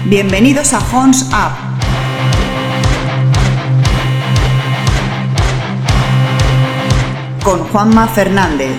Bienvenidos a Horns Up. Con Juanma Fernández.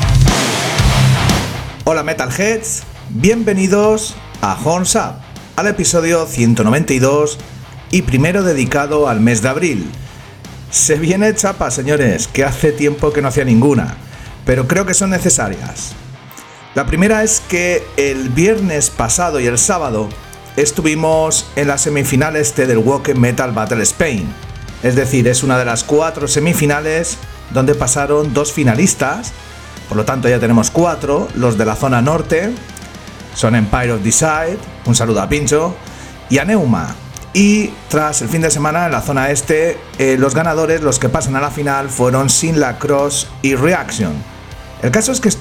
Hola Metalheads, bienvenidos a Horns Up, al episodio 192 y primero dedicado al mes de abril. Se viene chapa, señores, que hace tiempo que no hacía ninguna, pero creo que son necesarias. La primera es que el viernes pasado y el sábado estuvimos en las semifinales del Wacken Metal Battle Spain. Es decir, es una de las 4 semifinales donde pasaron 2 finalistas. Por lo tanto ya tenemos 4. Los de la zona norte son Empire of Decide, un saludo a Pincho, y a Neuma. Y tras el fin de semana en la zona este, los ganadores, los que pasan a la final, fueron Sin La Cross y Reaction. El caso es que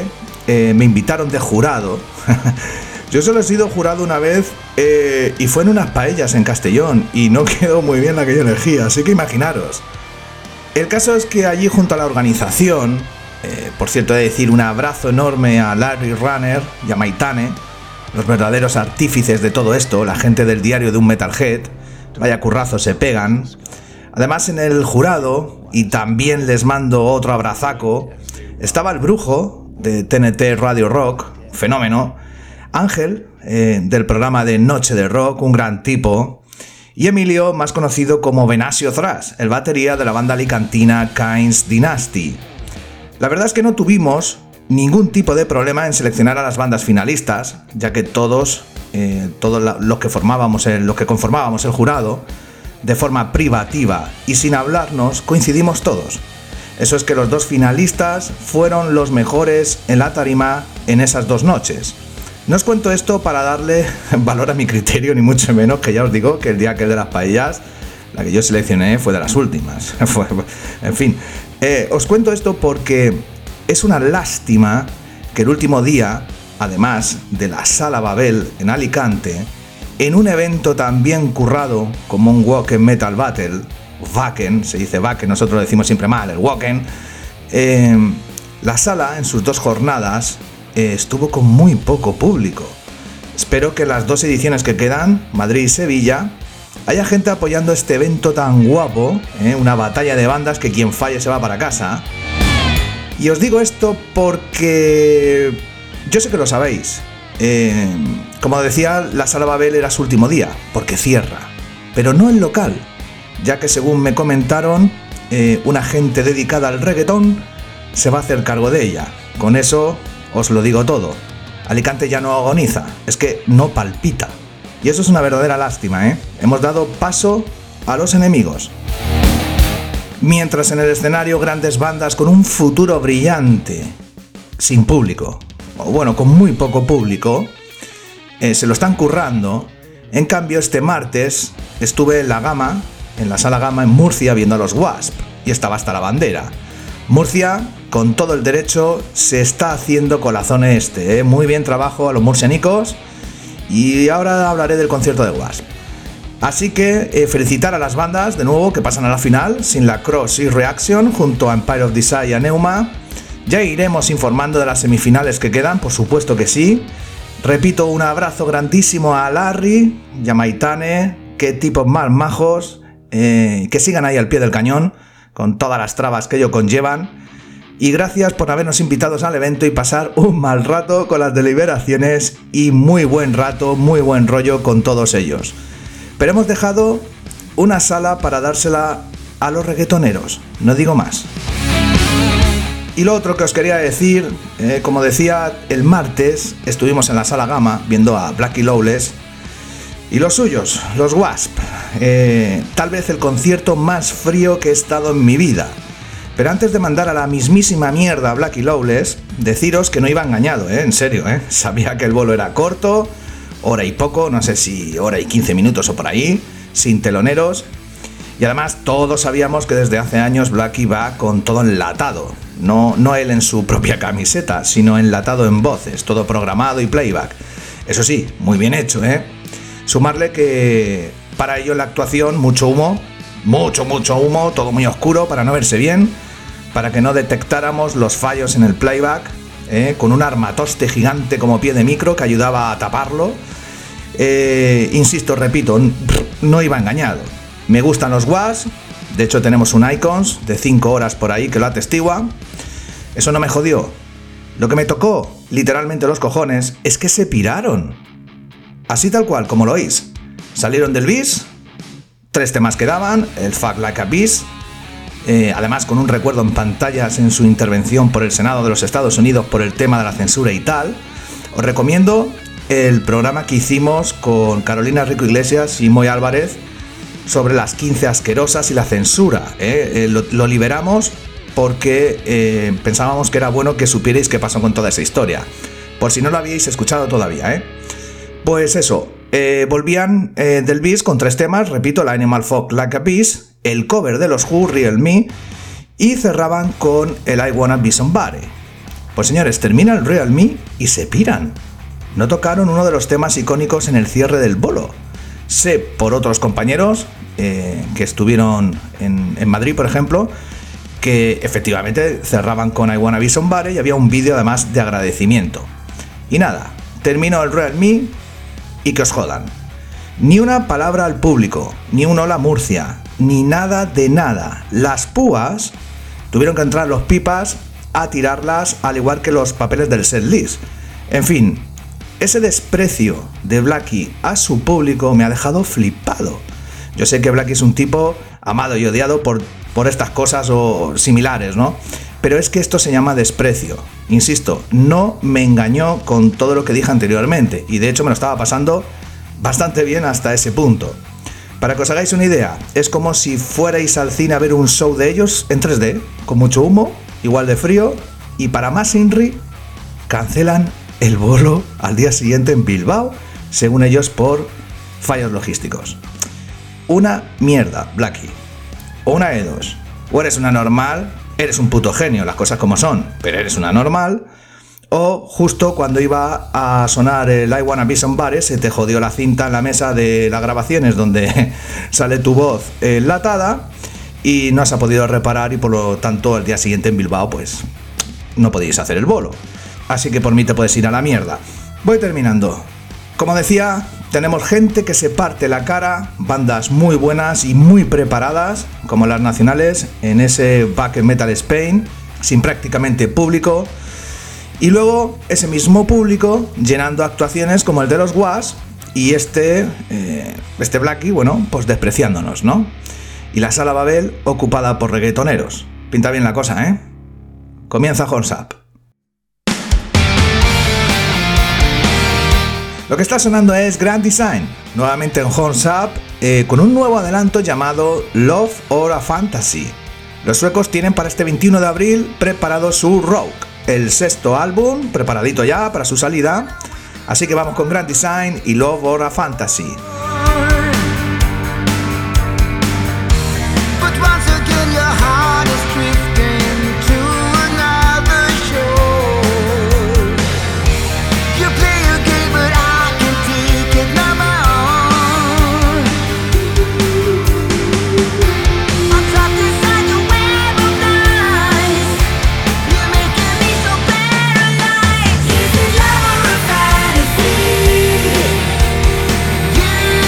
me invitaron de jurado. Yo solo he sido jurado una vez y fue en unas paellas en Castellón y no quedó muy bien la que yo elegí, así que imaginaros. El caso es que allí junto a la organización, por cierto he de decir un abrazo enorme a Larry Runner y a Maitane, los verdaderos artífices de todo esto, la gente del diario de un Metalhead, vaya currazo se pegan. Además en el jurado, y también les mando otro abrazaco, estaba el brujo de TNT Radio Rock, fenómeno, Ángel, del programa de Noche de Rock, un gran tipo, y Emilio, más conocido como Venasio Thrash, el batería de la banda alicantina Kain's Dynasty. La verdad es que no tuvimos ningún tipo de problema en seleccionar a las bandas finalistas, ya que todos los que conformábamos el jurado, de forma privativa y sin hablarnos, coincidimos todos. Eso es que los 2 finalistas fueron los mejores en la tarima en esas 2 noches. No os cuento esto para darle valor a mi criterio, ni mucho menos, que ya os digo que el día que de las paellas, la que yo seleccioné fue de las últimas. En fin, os cuento esto porque es una lástima que el último día, además de la Sala Babel en Alicante, en un evento tan bien currado como un Wacken Metal Battle, Wacken, se dice Wacken, nosotros lo decimos siempre mal, el Wacken, la sala en sus 2 jornadas estuvo con muy poco público. Espero que las 2 ediciones que quedan, Madrid y Sevilla, haya gente apoyando este evento tan guapo, una batalla de bandas que quien falle se va para casa. Y os digo esto porque yo sé que lo sabéis. Como decía, la Sala Babel era su último día, porque cierra, pero no el local, ya que según me comentaron, una gente dedicada al reggaetón se va a hacer cargo de ella. Con eso os lo digo todo. Alicante ya no agoniza, es que no palpita. Y eso es una verdadera lástima, Hemos dado paso a los enemigos. Mientras en el escenario grandes bandas con un futuro brillante, sin público, o bueno, con muy poco público, se lo están currando. En cambio, este martes estuve en la Sala Gama en Murcia viendo a los Wasp, y estaba hasta la bandera. Murcia, con todo el derecho, se está haciendo colazón este, Muy bien trabajo a los murcianicos. Y ahora hablaré del concierto de Wasp. Así que felicitar a las bandas de nuevo que pasan a la final, Sin La Cross y Reaction, junto a Empire of Decide y a Neuma. Ya iremos informando de las semifinales que quedan, por supuesto que sí. Repito, un abrazo grandísimo a Larry y a Maitane, qué tipos más majos, que sigan ahí al pie del cañón, con todas las trabas que ello conllevan. Y gracias por habernos invitado al evento y pasar un mal rato con las deliberaciones y muy buen rato, muy buen rollo con todos ellos. Pero hemos dejado una sala para dársela a los reggaetoneros, no digo más. Y lo otro que os quería decir, como decía, el martes estuvimos en la Sala Gama viendo a Blackie Lawless y los suyos, los Wasp. Tal vez el concierto más frío que he estado en mi vida. Pero antes de mandar a la mismísima mierda a Blackie Lawless, deciros que no iba engañado, en serio, Sabía que el bolo era corto, hora y poco, no sé si hora y 15 minutos o por ahí, sin teloneros. Y además todos sabíamos que desde hace años Blackie va con todo enlatado. No él en su propia camiseta, sino enlatado en voces, todo programado y playback. Eso sí, muy bien hecho, Sumarle que para ello en la actuación mucho humo, mucho humo, todo muy oscuro para no verse bien, para que no detectáramos los fallos en el playback, con un armatoste gigante como pie de micro que ayudaba a taparlo. Insisto, repito, no iba engañado. Me gustan los Was, de hecho tenemos un Icons de 5 horas por ahí que lo atestigua. Eso no me jodió. Lo que me tocó, literalmente los cojones, es que se piraron. Así tal cual, como lo oís. Salieron del bis, 3 temas quedaban, el Fuck Like a Beast, además con un recuerdo en pantallas en su intervención por el Senado de los Estados Unidos por el tema de la censura y tal. Os recomiendo el programa que hicimos con Carolina Rico Iglesias y Moy Álvarez sobre las 15 asquerosas y la censura. Lo liberamos porque pensábamos que era bueno que supierais qué pasó con toda esa historia, por si no lo habíais escuchado todavía. Pues eso, volvían del bis con 3 temas, repito, el Animal Fuck Like a Beast, el cover de los Who, Real Me, y cerraban con el I Wanna Be Somebody. Pues señores, termina el Real Me y se piran. No tocaron uno de los temas icónicos en el cierre del bolo. Sé por otros compañeros que estuvieron en Madrid, por ejemplo, que efectivamente cerraban con I Wanna Be Somebody y había un vídeo además de agradecimiento. Y nada, terminó el Real Me y que os jodan. Ni una palabra al público, ni un hola Murcia, ni nada de nada. Las púas tuvieron que entrar los pipas a tirarlas, al igual que los papeles del setlist. En fin, ese desprecio de Blackie a su público me ha dejado flipado. Yo sé que Blackie es un tipo amado y odiado por estas cosas o similares, ¿no? Pero es que esto se llama desprecio. Insisto, no me engañó con todo lo que dije anteriormente, y de hecho me lo estaba pasando bastante bien hasta ese punto. Para que os hagáis una idea, es como si fuerais al cine a ver un show de ellos en 3D, con mucho humo, igual de frío, y para más inri, cancelan el bolo al día siguiente en Bilbao, según ellos por fallos logísticos. Una mierda, Blackie. O una de dos. O eres una normal, eres un puto genio, las cosas como son, pero eres una normal. O justo cuando iba a sonar el I Wanna Be Somebody, se te jodió la cinta en la mesa de las grabaciones donde sale tu voz enlatada y no has podido reparar, y por lo tanto al día siguiente en Bilbao pues no podéis hacer el bolo. Así que por mí te puedes ir a la mierda. Voy terminando. Como decía, tenemos gente que se parte la cara, bandas muy buenas y muy preparadas, como las nacionales, en ese Back in Metal Spain, sin prácticamente público. Y luego ese mismo público llenando actuaciones como el de los Was y este Blackie, bueno, pues despreciándonos, ¿no? Y la sala Babel ocupada por reggaetoneros. Pinta bien la cosa, ¿eh? Comienza Horns Up. Lo que está sonando es Grand Design, nuevamente en Horns Up, con un nuevo adelanto llamado Love or a Fantasy. Los suecos tienen para este 21 de abril preparado su Rogue, el 6º álbum, preparadito ya para su salida. Así que vamos con Grand Design y Love or a Fantasy. Yeah.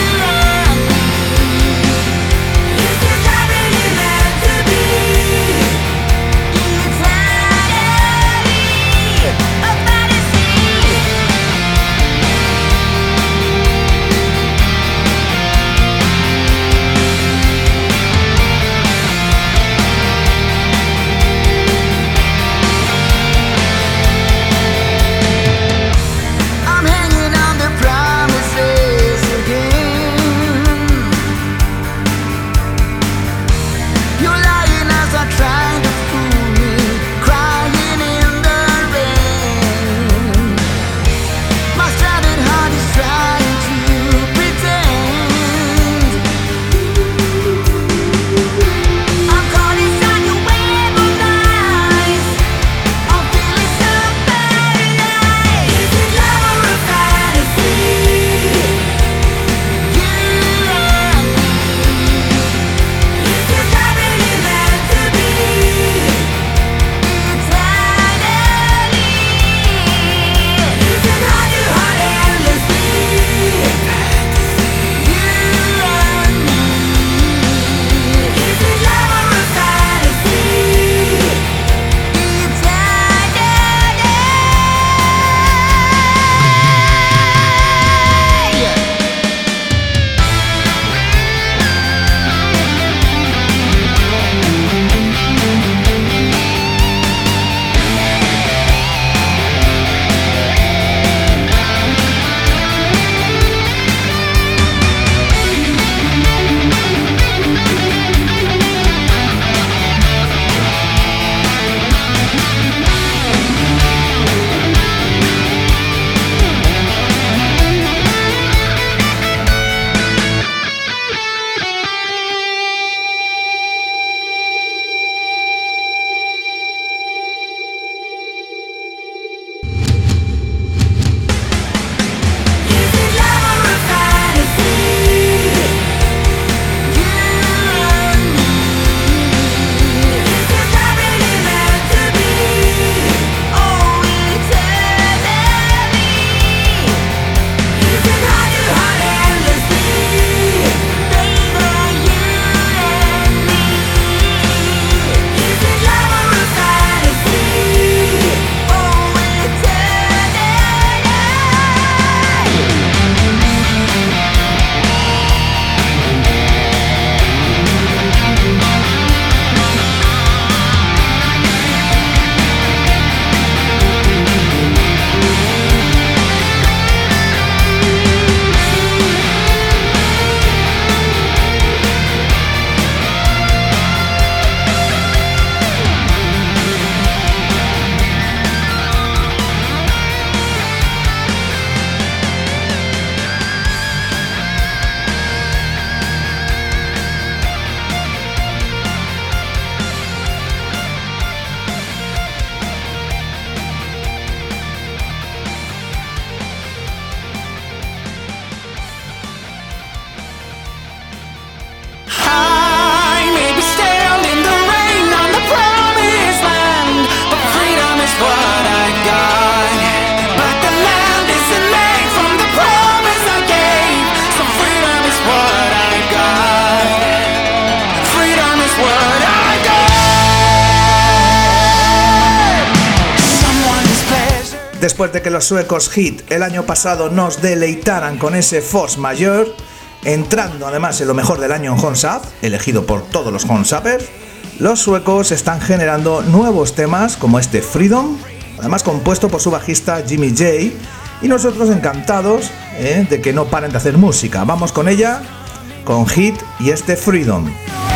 Después de que los suecos Hit el año pasado nos deleitaran con ese Force Majeure, entrando además en lo mejor del año en Horns Up, elegido por todos los Horns Uppers, los suecos están generando nuevos temas como este Freedom, además compuesto por su bajista Jimmy J, y nosotros encantados de que no paren de hacer música. Vamos con ella, con Hit y este Freedom.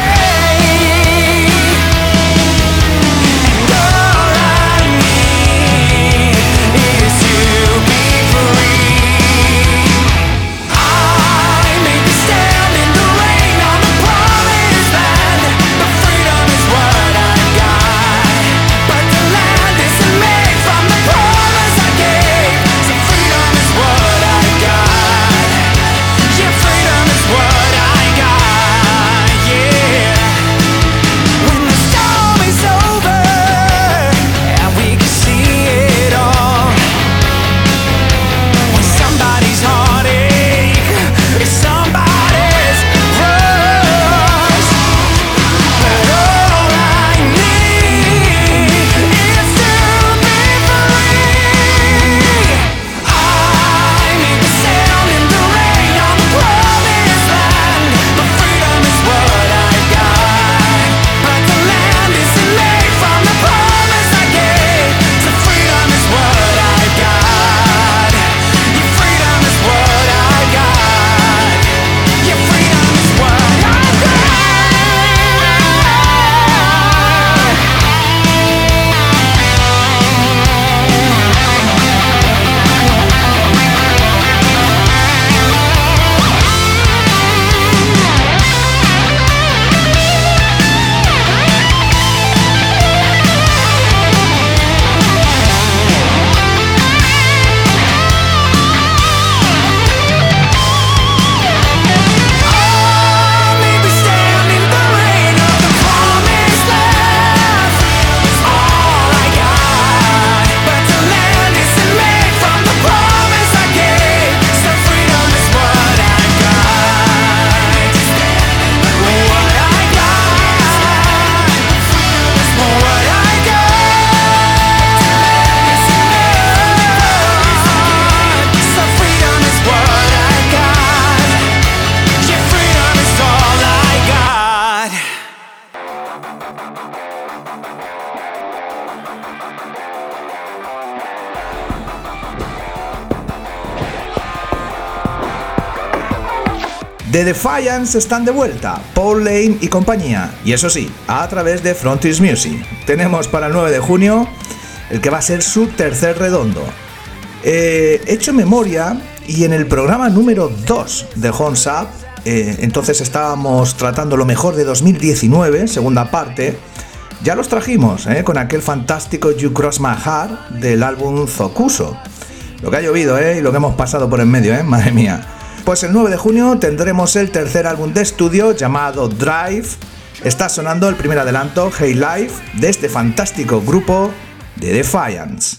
The Defiance están de vuelta, Paul Lane y compañía, y eso sí, a través de Frontiers Music. Tenemos para el 9 de junio el que va a ser su tercer redondo. He hecho memoria y en el programa número 2 de Horns Up, entonces estábamos tratando lo mejor de 2019, segunda parte, ya los trajimos con aquel fantástico You Cross My Heart del álbum Zokuso. Lo que ha llovido y lo que hemos pasado por en medio, madre mía. Pues el 9 de junio tendremos el tercer álbum de estudio llamado Drive. Está sonando el primer adelanto, Hey Life, de este fantástico grupo The Defiance.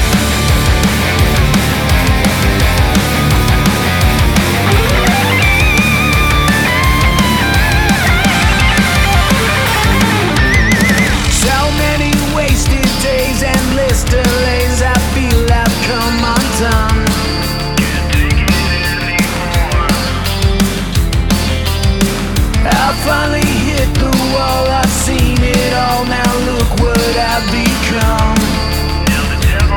Finally hit the wall, I've seen it all, now look what I've become.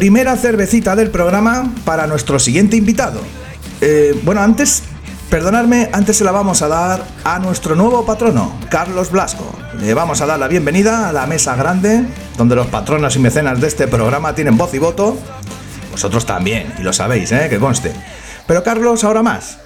primera cervecita del programa para nuestro siguiente invitado. Antes se la vamos a dar a nuestro nuevo patrono, Carlos Blasco. Le vamos a dar la bienvenida a la mesa grande, donde los patronos y mecenas de este programa tienen voz y voto. Vosotros también, y lo sabéis, que conste. Pero Carlos ahora más,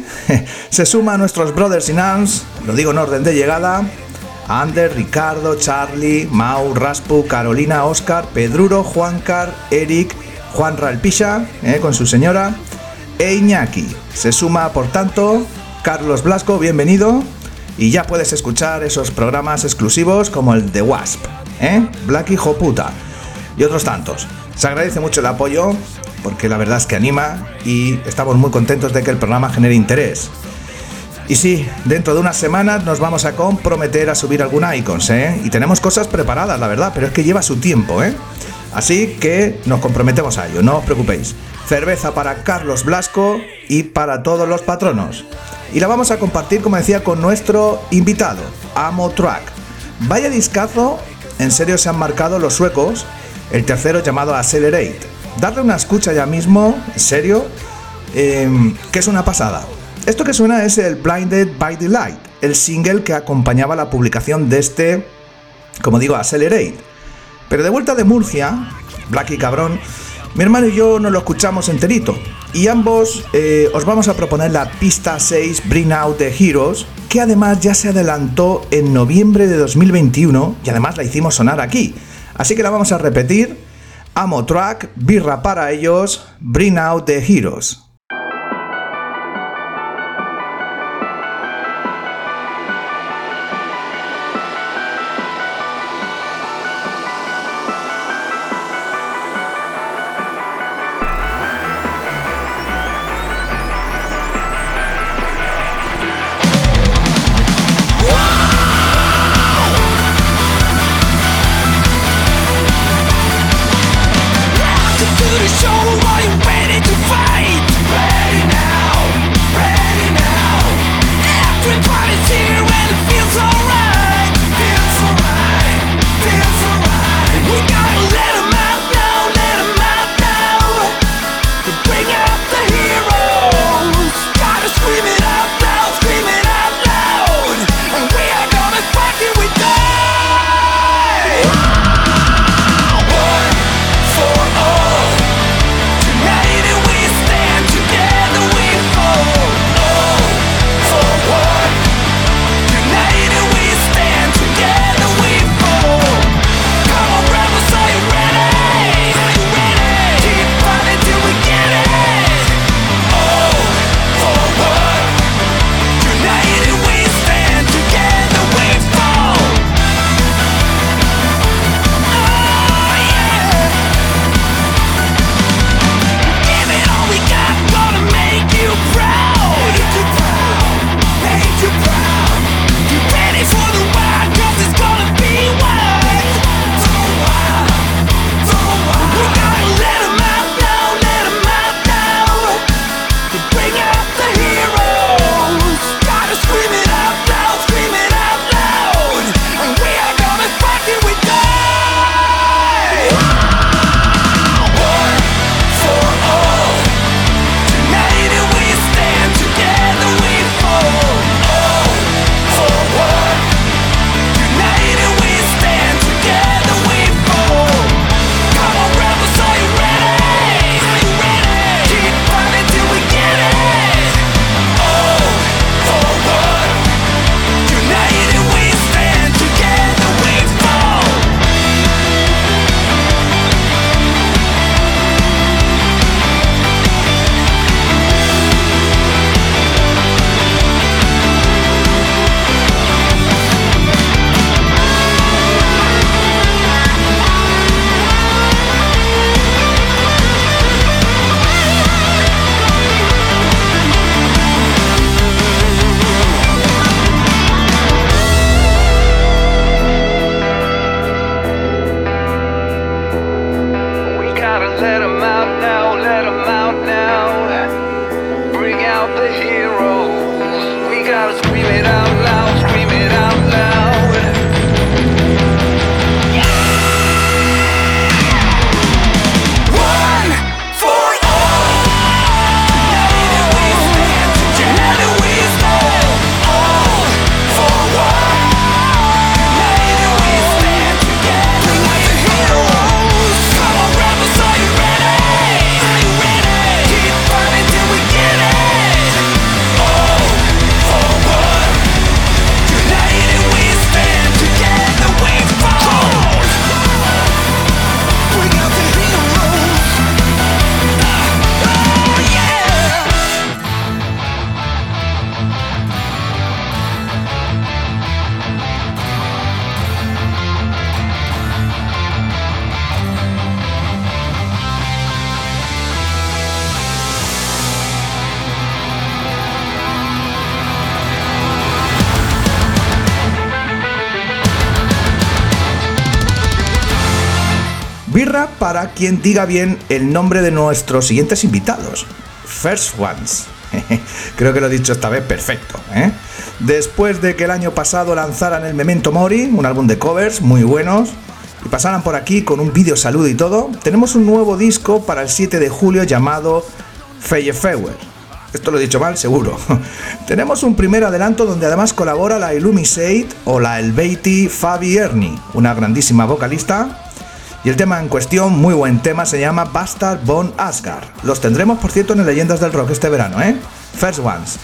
se suma a nuestros brothers in arms, lo digo en orden de llegada, a Ander, Ricardo, Charlie, Mau, Raspu, Carolina, Óscar, Pedruro, Juancar, Eric, Juan Ralpicha, con su señora, e Iñaki. Se suma, por tanto, Carlos Blasco, bienvenido, y ya puedes escuchar esos programas exclusivos como el de Wasp, Black Hijo Puta, y otros tantos. Se agradece mucho el apoyo, porque la verdad es que anima, y estamos muy contentos de que el programa genere interés. Y sí, dentro de unas semanas nos vamos a comprometer a subir algún icons, y tenemos cosas preparadas, la verdad, pero es que lleva su tiempo, Así que nos comprometemos a ello, no os preocupéis. Cerveza para Carlos Blasco y para todos los patronos. Y la vamos a compartir, como decía, con nuestro invitado, Amo Track. Vaya discazo, en serio se han marcado los suecos, el tercero llamado Accelerate. Darle una escucha ya mismo, en serio, que es una pasada. Esto que suena es el Blinded by the Light, el single que acompañaba la publicación de este, como digo, Accelerate. Pero de vuelta de Murcia, Black y Cabrón, mi hermano y yo nos lo escuchamos enterito. Y ambos os vamos a proponer la pista 6, Bring Out the Heroes, que además ya se adelantó en noviembre de 2021 y además la hicimos sonar aquí. Así que la vamos a repetir. Amo Track, birra para ellos, Bring Out the Heroes. Show, are you ready to fight? Birra para quien diga bien el nombre de nuestros siguientes invitados. First Ones. Creo que lo he dicho esta vez perfecto, ¿eh? Después de que el año pasado lanzaran el Memento Mori, un álbum de covers muy buenos, y pasaran por aquí con un vídeo saludo y todo, tenemos un nuevo disco para el 7 de julio llamado Feyefeuer. Esto lo he dicho mal, seguro. Tenemos un primer adelanto donde además colabora la Illumisate o la Helvetii Fabi Erni, una grandísima vocalista. Y el tema en cuestión, muy buen tema, se llama Bastard von Asgard. Los tendremos, por cierto, en el Leyendas del Rock este verano, ¿eh? First Ones.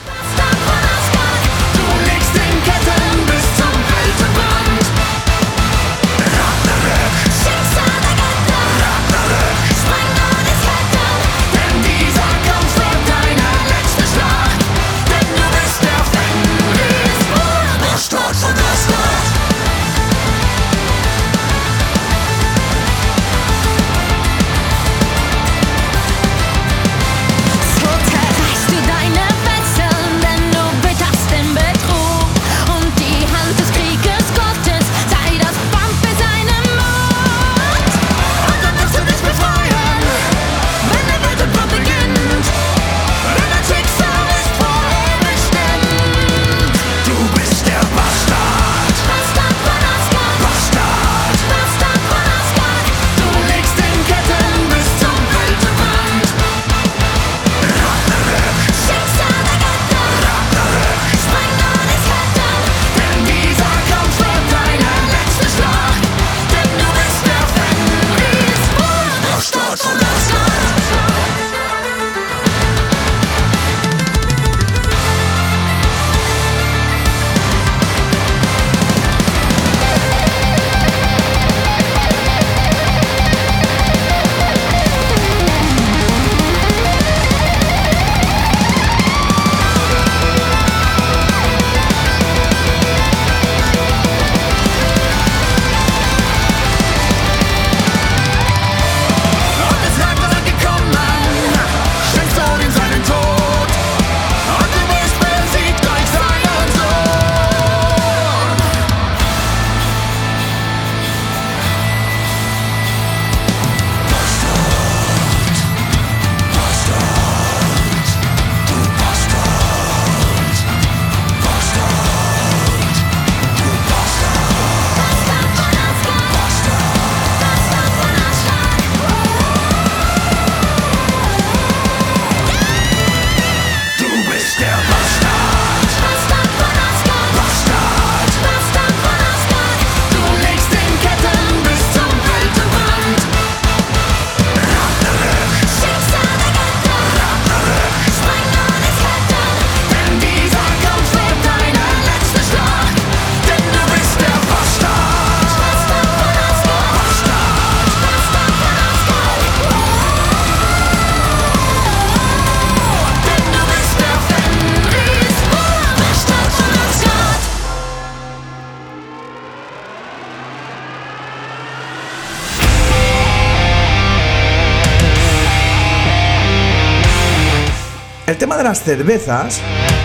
El tema de las cervezas,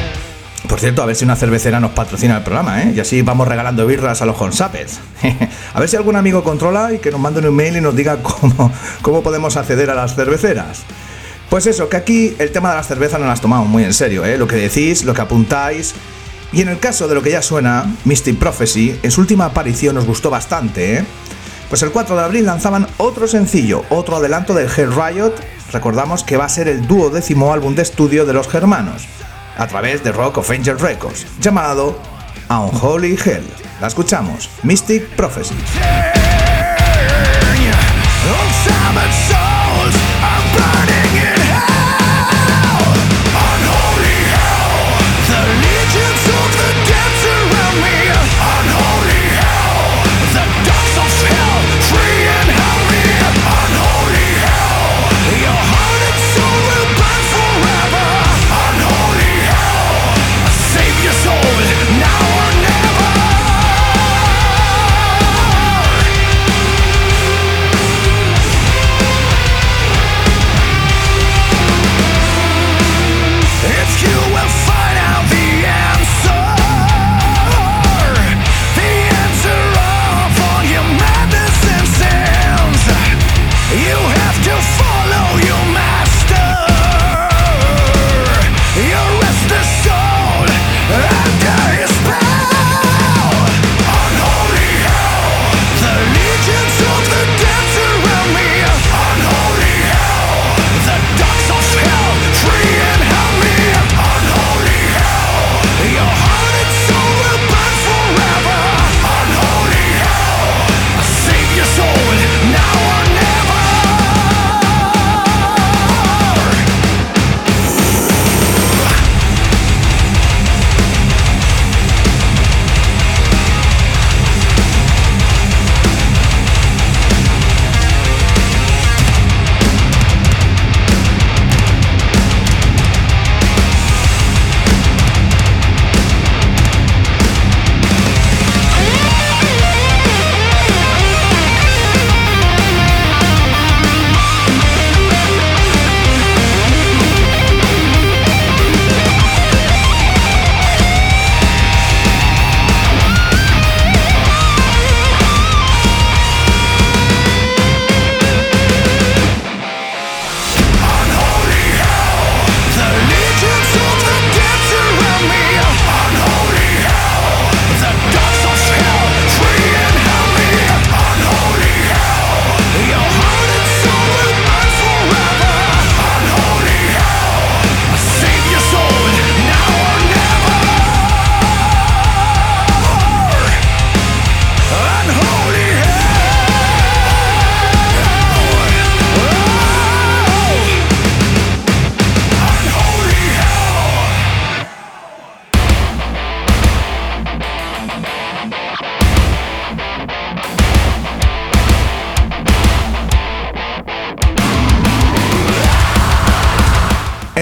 por cierto, a ver si una cervecera nos patrocina el programa, ¿eh? Y así vamos regalando birras a los Honsapers. A ver si algún amigo controla y que nos mande un email y nos diga cómo podemos acceder a las cerveceras. Pues eso, que aquí el tema de las cervezas no las tomamos muy en serio, ¿eh? Lo que decís, lo que apuntáis. Y en el caso de lo que ya suena, Mystic Prophecy, en su última aparición nos gustó bastante, ¿eh? Pues el 4 de abril lanzaban otro sencillo, otro adelanto del Hell Riot. Recordamos que va a ser el 12º álbum de estudio de los germanos, a través de Rock of Angel Records, llamado Unholy Hell. La escuchamos, Mystic Prophecy.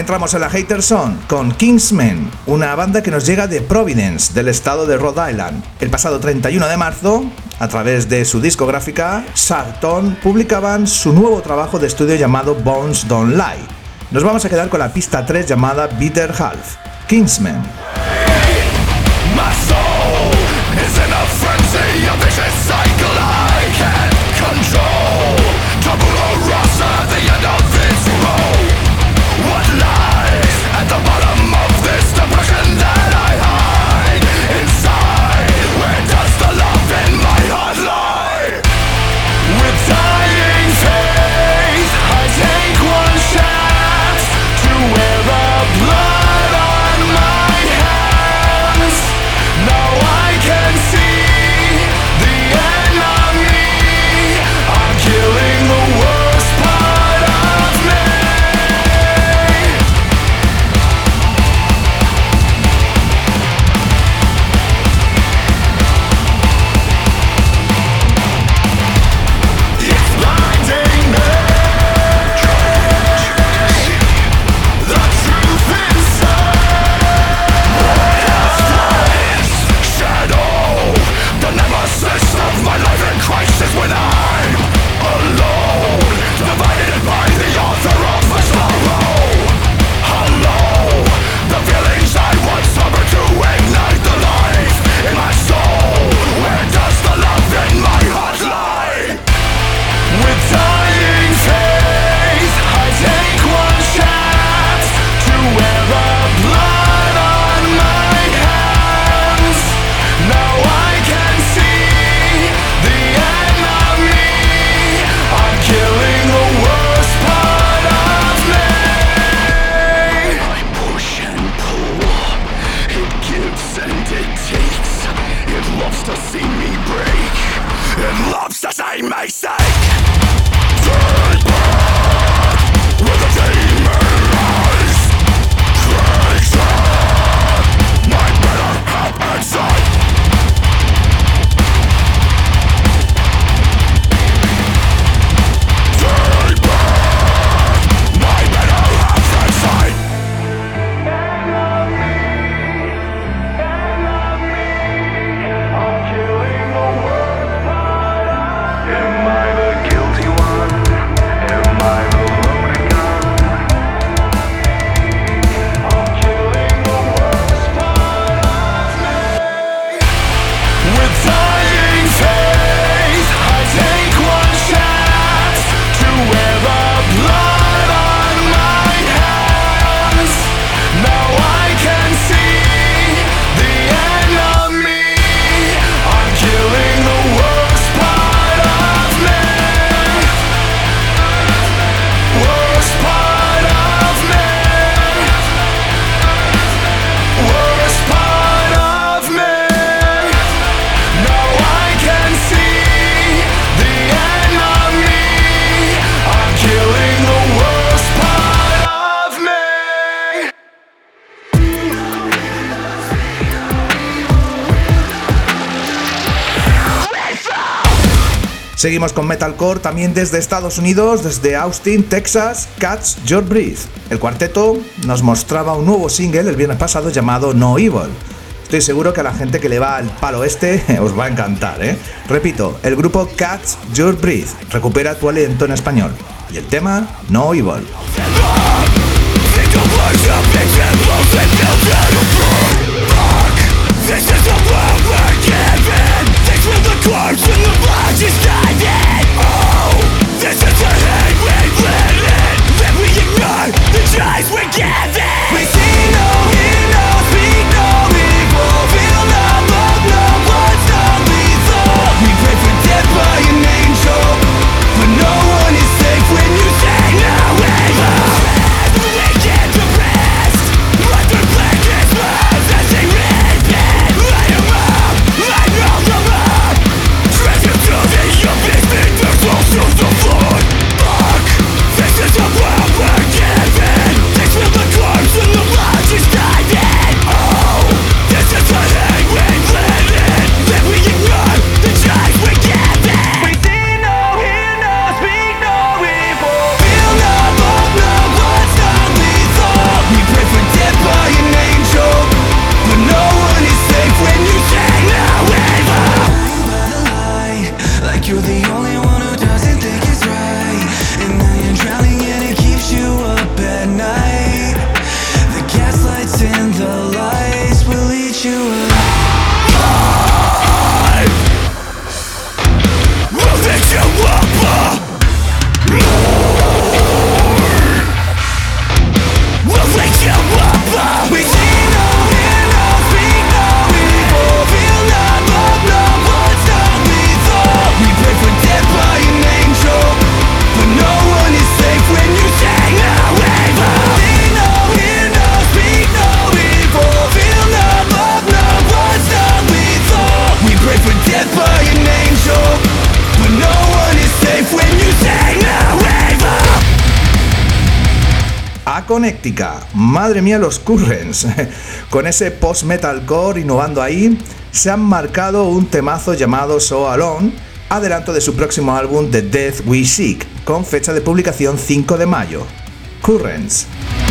entramos en la Hater Zone con Kingsmen, una banda que nos llega de Providence, del estado de Rhode Island. El pasado 31 de marzo, a través de su discográfica, Sarton publicaban su nuevo trabajo de estudio llamado Bones Don't Lie. Nos vamos a quedar con la pista 3 llamada Bitter Half. Kingsmen. My soul is in a frenzy, a vicious cycle I can't control. Tabula rasa, the end of its road. What lies at the bottom of this depression that I hide inside? Where does the love in my heart lie? With dying faith, I take one chance to wear the blood on my hands. Now I can see the enemy. I'm killing the worst part of me. It's blinding me. The truth inside. Shadow, the nemesis of my life in crisis when I'm alone, divided by the author of my sorrow. Hello, the feelings I once harbored to ignite the life in my soul. Where does the love in my heart lie? With dying faith, I take one chance to wear the blood on my hands. Now I can see the enemy. I'm killing the worst part of me. I push and pull. It gives and it takes. It loves to see me break. It loves to see me sink. Deeper, where the demon lies. Crazy, my better half inside. Deeper, my better half inside. I'm killing the worst part of. Am I the guilty one? Am I the loaded gun? I'm killing the worst part of me. With dying faith, I take one chance to wear the blood on my hands. Now I can see the enemy. I'm killing the worst part of me. Worst part of me. Worst part of me. Now I can see the enemy. I'm killing the worst part of me. Seguimos con metalcore también desde Estados Unidos, desde Austin, Texas, Catch Your Breath. El cuarteto nos mostraba un nuevo single el viernes pasado llamado No Evil. Estoy seguro que a la gente que le va al palo este os va a encantar, ¿eh? Repito, el grupo Catch Your Breath, recupera tu aliento en español. Y el tema No Evil. This is the world we're given. Things from the corpse and the blood is dying. Oh, this is the hate we live in. When we ignore the choice we're given. We see no, hear no, speak no evil. Feel no, love no, blood's not lethal. We pray for death by an angel, but no one is safe when you say no evil. We get depressed, but the black is lost as they rip it. Light 'em up, light all them up. Treasure to the abyss, make the close. like you're the only one who doesn't think it's right. And now you're drowning and it keeps you up at night. The gaslights and the lies will eat you alive. We'll fix you up, we'll fix you up. We see no, hear no, speak no evil, feel not, love no, what's not lethal. We pray for death by an angel, but no one is safe when you say no evil. See no, hear no, speak no evil, feel not, love no, what's not lethal. We pray for death by an angel, but no one is safe when you say no evil. A Connecticut, madre mía los Currents, con ese post-metalcore innovando ahí, se han marcado un temazo llamado So Alone, adelanto de su próximo álbum The Death We Seek, con fecha de publicación 5 de mayo. Currents.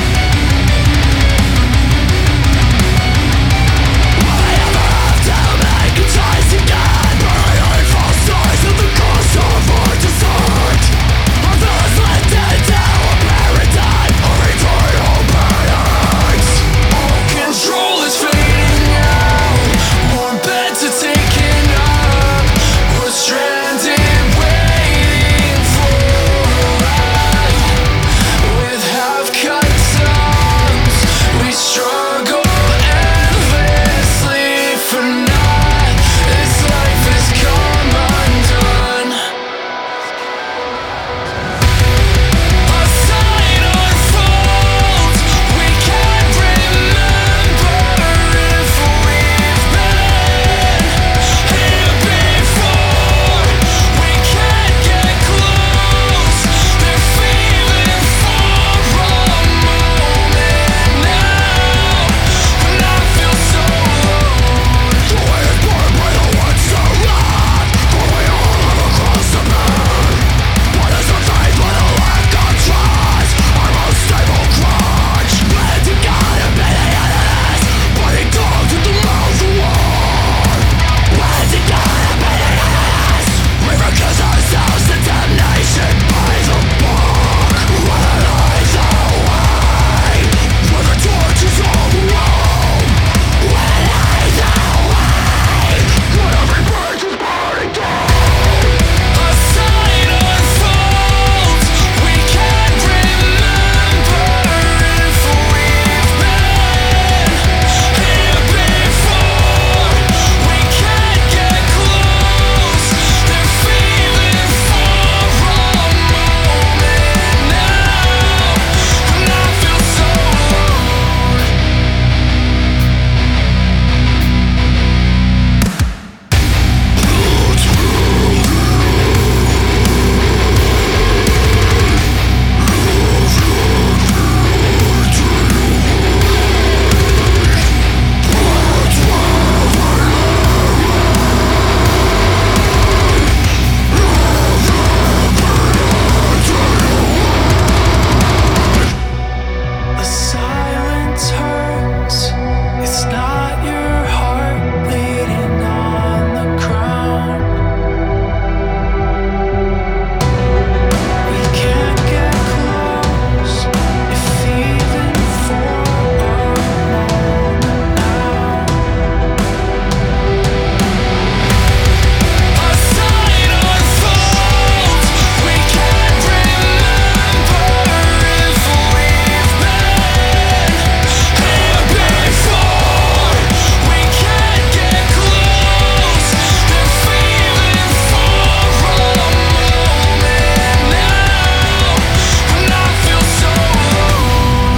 Control is fading now. More beds are taken up. We're stranded, waiting for a ride. With half-cut tongues, we struggle endlessly for naught. This life has come undone. A sign unfolds. We can't remember if we've been here before. We can't get close. They're feeling for a moment now, and I feel so alone. The way is burned by the ones around. Going all across the bed. What is the fate by the lack of trust? Our most stable crutch. Glad to God and be the others, putting dogs at the mouth of war. Glad to God and be the others, we recuse ourselves to damnation by the book. When the lies away, when the torch is overwhelmed, when the lies away, when every bridge is burning down. A sign unfolds. We can't remember if we've been here before. We can't get close. They're feeling for a moment now, and I feel so alone. The silence hurts. It's not your heart bleeding on the ground. We can't get close, if even for a moment now. A sign unfolds. We can't remember if we've been here before. We can't get close. They're feeling for a moment now, and I feel so alone.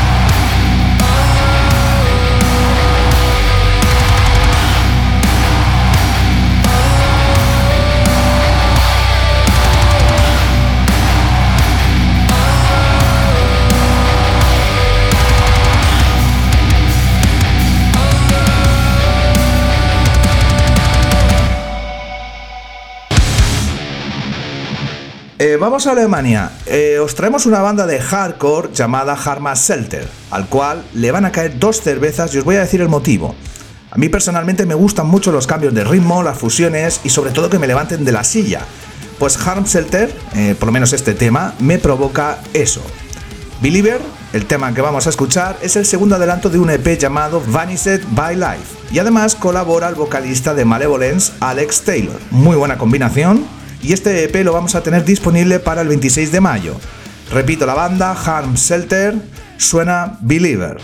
Vamos a Alemania. Os traemos una banda de hardcore llamada Harma Selter, al cual le van a caer 2 cervezas y os voy a decir el motivo. A mí personalmente me gustan mucho los cambios de ritmo, las fusiones y sobre todo que me levanten de la silla. Pues Harm Shelter, por lo menos este tema, me provoca eso. Believer, el tema que vamos a escuchar, es el segundo adelanto de un EP llamado Vanished by Life. Y además colabora el vocalista de Malevolence, Alex Taylor. Muy buena combinación. Y este EP lo vamos a tener disponible para el 26 de mayo. Repito, la banda Harm Shelter, suena Believer.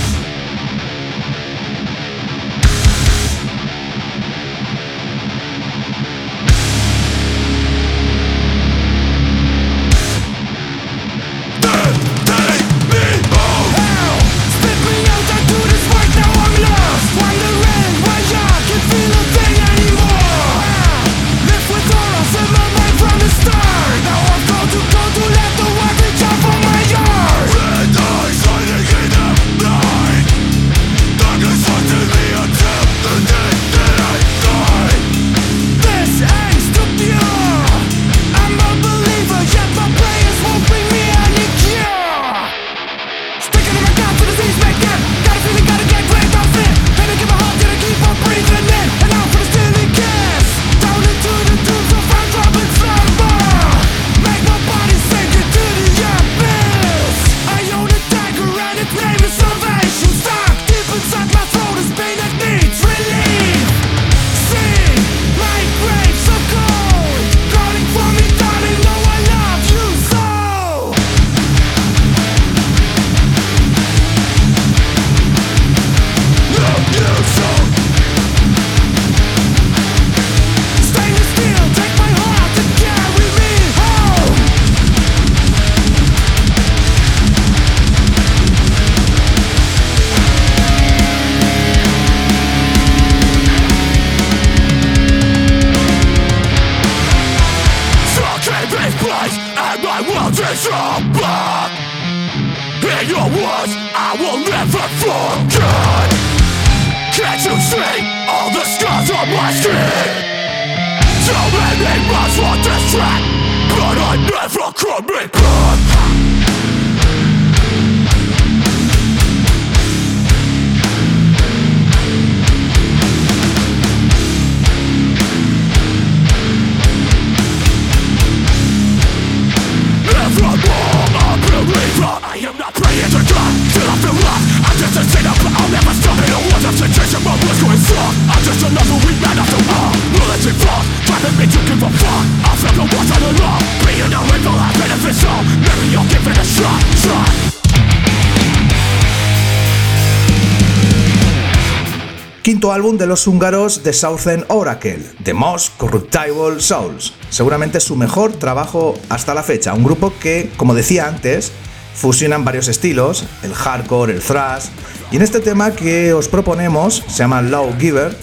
Quinto álbum de los húngaros de Southern Oracle, The Most Corruptible Souls. Seguramente su mejor trabajo hasta la fecha. Un grupo que, como decía antes, fusionan varios estilos, el hardcore, el thrash. Y en este tema que os proponemos, se llama Lawgiver,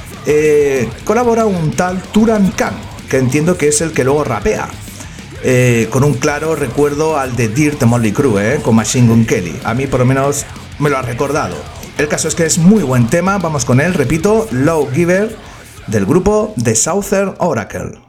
colabora un tal Turan Khan, que entiendo que es el que luego rapea. Con un claro recuerdo al de Dirt de Motley Crue, con Machine Gun Kelly. A mí por lo menos me lo ha recordado. El caso es que es muy buen tema, vamos con él, repito, Lawgiver, del grupo The Southern Oracle.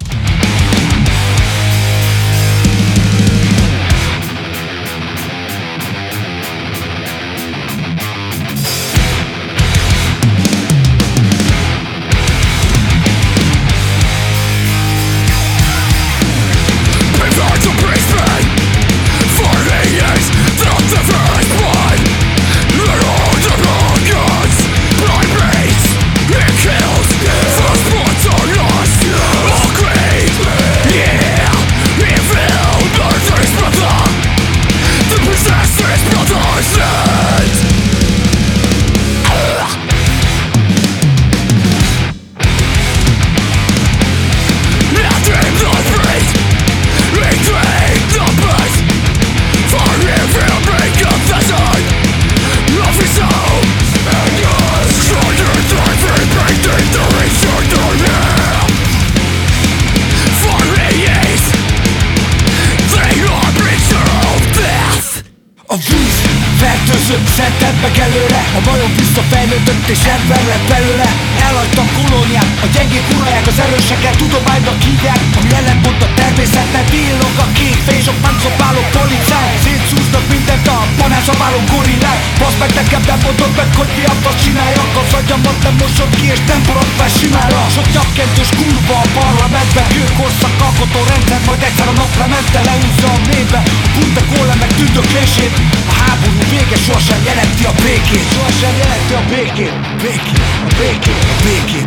Szedtek előre, a bajom visszafejlődött és elverlett belőle. Elhagytam kolóniát, a gyengék uralják az erőseket, tudománynak hívják, ami ellentmond a természetnek. Villog a kék fénysok, nem szopálok policák, szúznak mindent a panásra váló gorillák. Basz meg nekem nem mondod meg, hogy mi abban csináljak. Az agyamat nem mosod ki és nem borod fel simára. Sok nyakkentős kurva a parlamentben. Hőkorszak alkotó rendszer, majd egyszer a naplemente leúzza a mélybe a punta kóla meg tündöklését. A háború vége sohasem jelenti a békét. Sohasem jelenti a békét. Békét, a békét, a békét.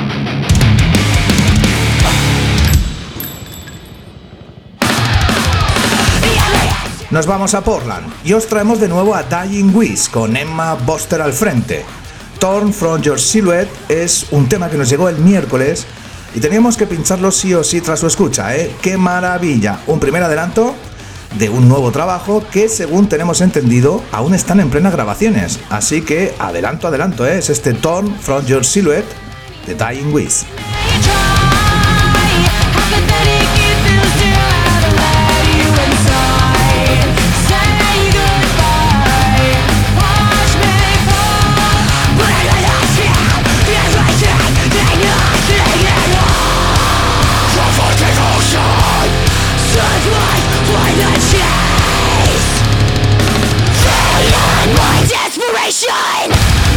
Nos vamos a Portland y os traemos de nuevo a Dying Wiz con Emma Buster al frente. Torn from Your Silhouette es un tema que nos llegó el miércoles y teníamos que pincharlo sí o sí tras su escucha, ¿eh? ¡Qué maravilla! Un primer adelanto de un nuevo trabajo que, según tenemos entendido, aún están en plenas grabaciones. Así que adelanto, ¿eh? Es este Torn from Your Silhouette de Dying Wiz. Desperation!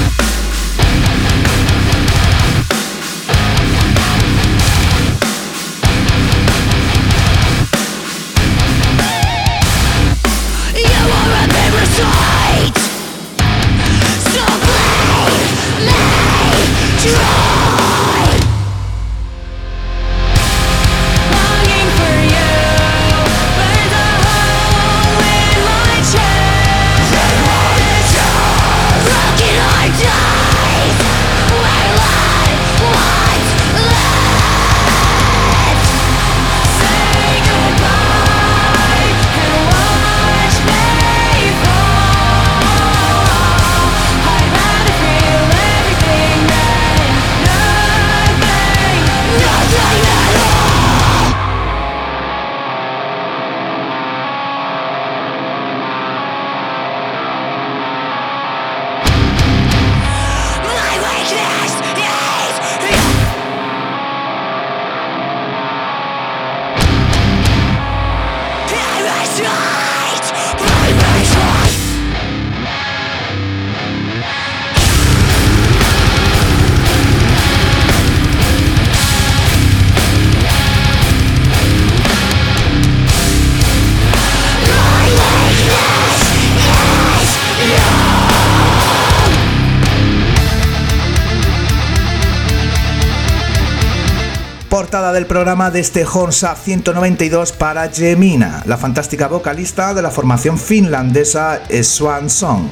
Portada del programa de este Horns Up 192 para Jemina, la fantástica vocalista de la formación finlandesa Swansong.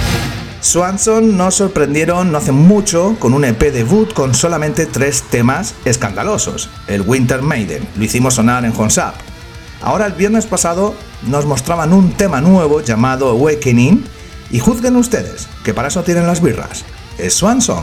Swansong nos sorprendieron no hace mucho con un EP debut con solamente 3 temas escandalosos, el Winter Maiden, lo hicimos sonar en Horns Up. Ahora el viernes pasado nos mostraban un tema nuevo llamado Awakening y juzguen ustedes, que para eso tienen las birras, es Swansong.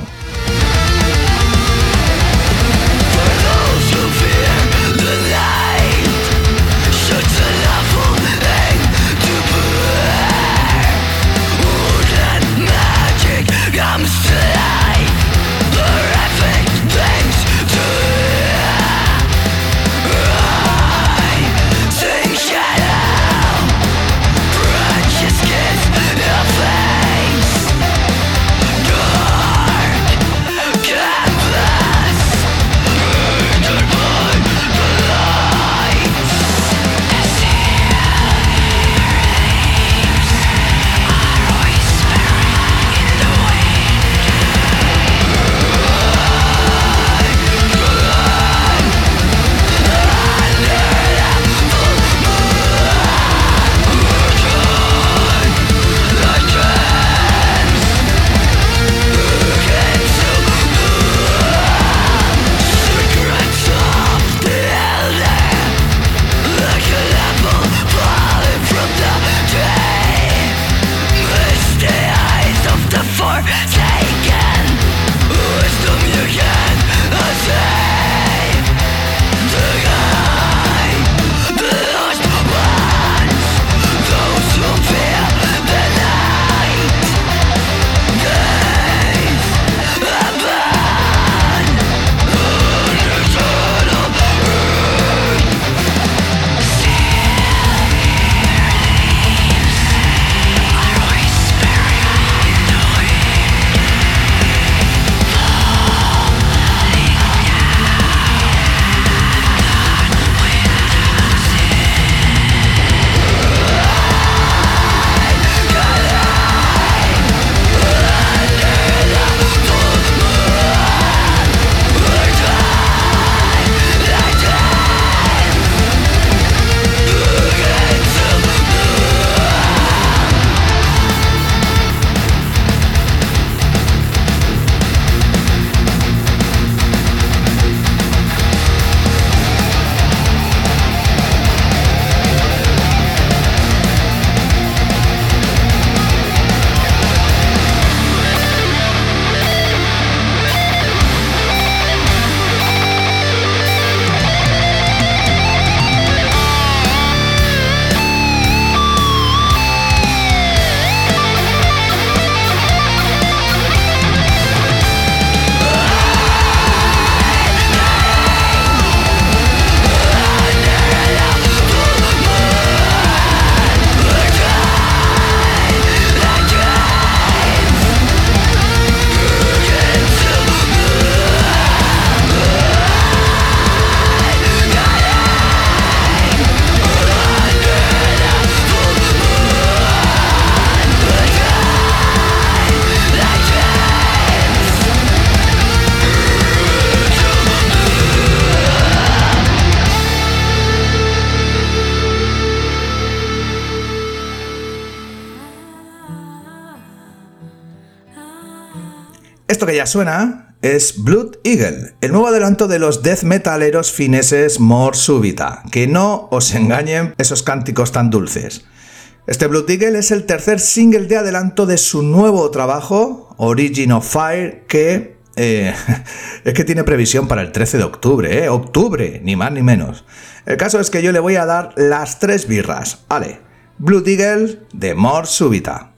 Esto que ya suena es Blood Eagle, el nuevo adelanto de los death metaleros fineses Mort Súbita. Que no os engañen esos cánticos tan dulces. Este Blood Eagle es el tercer single de adelanto de su nuevo trabajo, Origin of Fire, que es que tiene previsión para el 13 de octubre, octubre, ni más ni menos. El caso es que yo le voy a dar las 3 birras. Vale, Blood Eagle de Mort Súbita.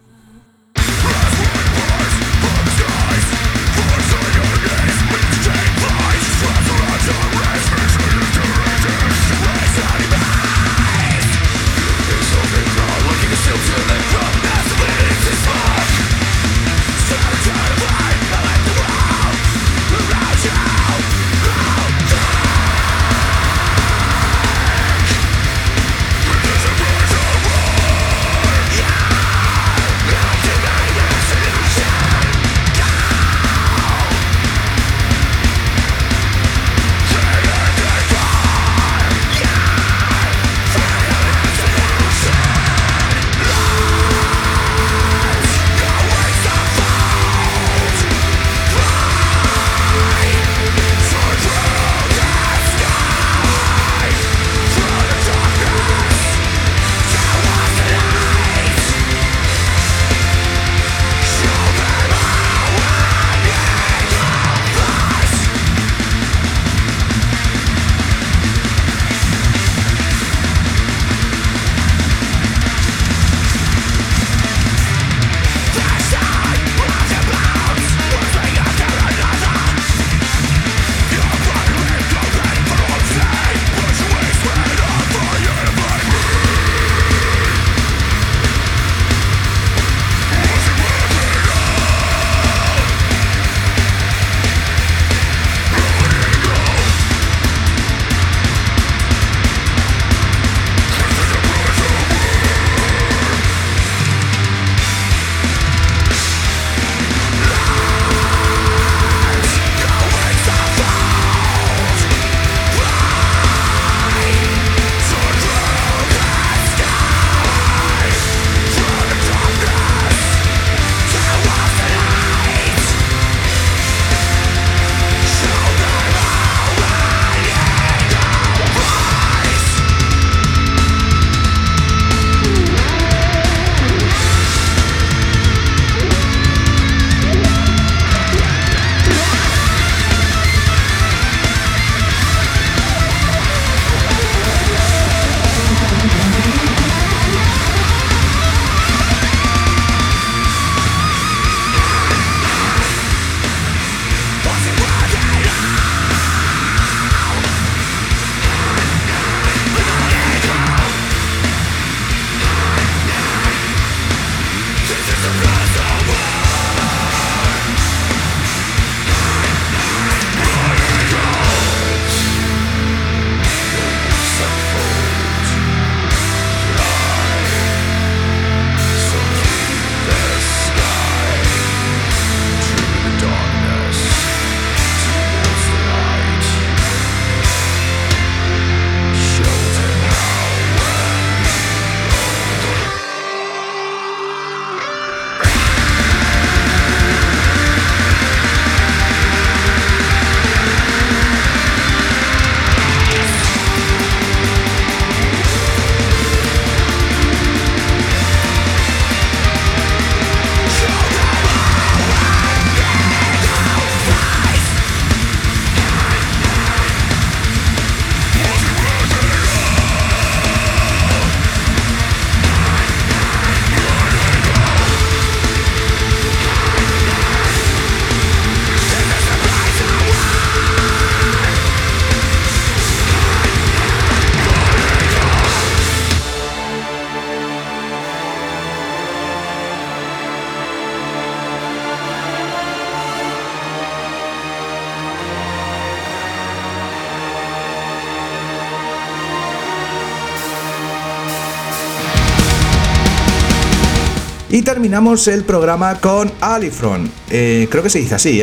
Y terminamos el programa con Alifron, creo que se dice así,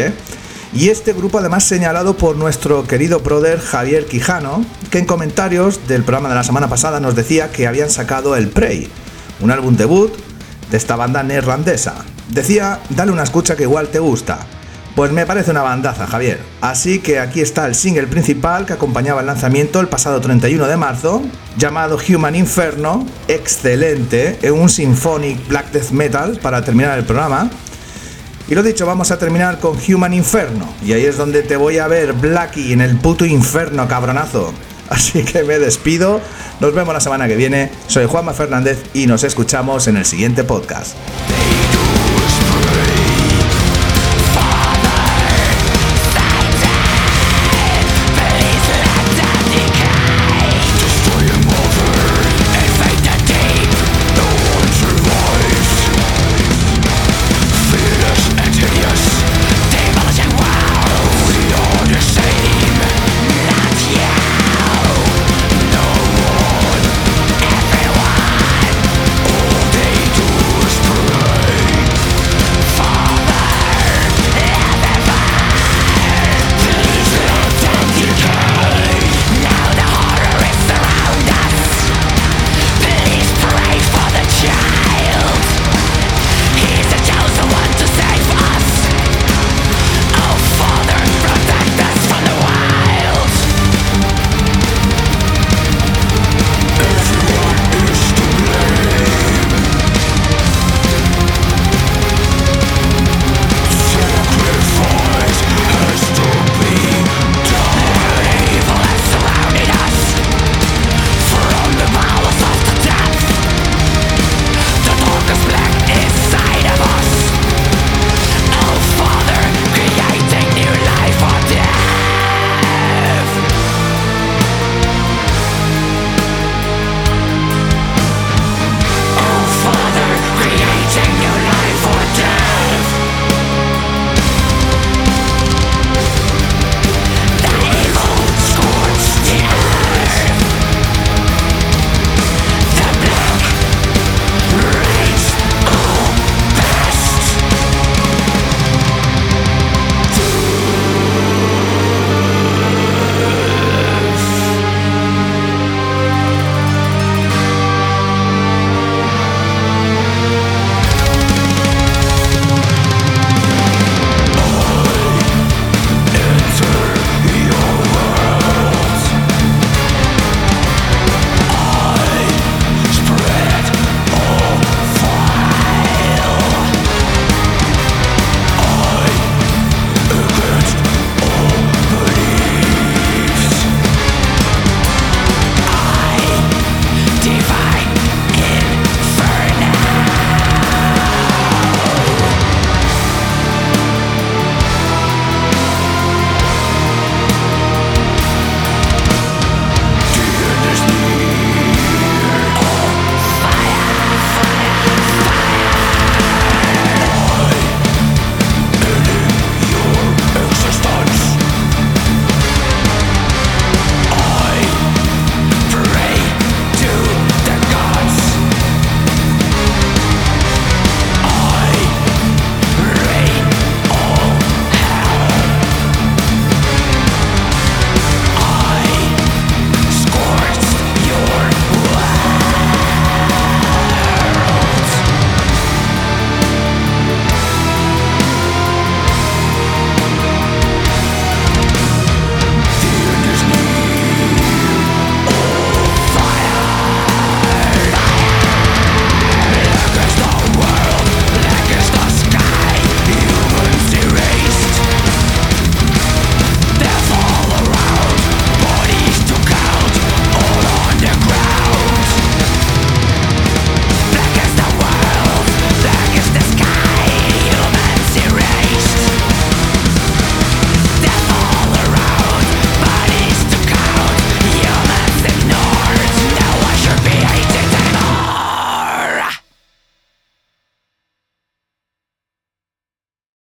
y este grupo además señalado por nuestro querido brother Javier Quijano, que en comentarios del programa de la semana pasada nos decía que habían sacado el Prey, un álbum debut de esta banda neerlandesa. Decía, dale una escucha que igual te gusta. Pues me parece una bandaza, Javier. Así que aquí está el single principal que acompañaba el lanzamiento el pasado 31 de marzo, llamado Human Inferno, excelente, un symphonic black death metal para terminar el programa. Y lo dicho, vamos a terminar con Human Inferno, y ahí es donde te voy a ver, Blackie, en el puto infierno, cabronazo. Así que me despido, nos vemos la semana que viene, soy Juanma Fernández y nos escuchamos en el siguiente podcast.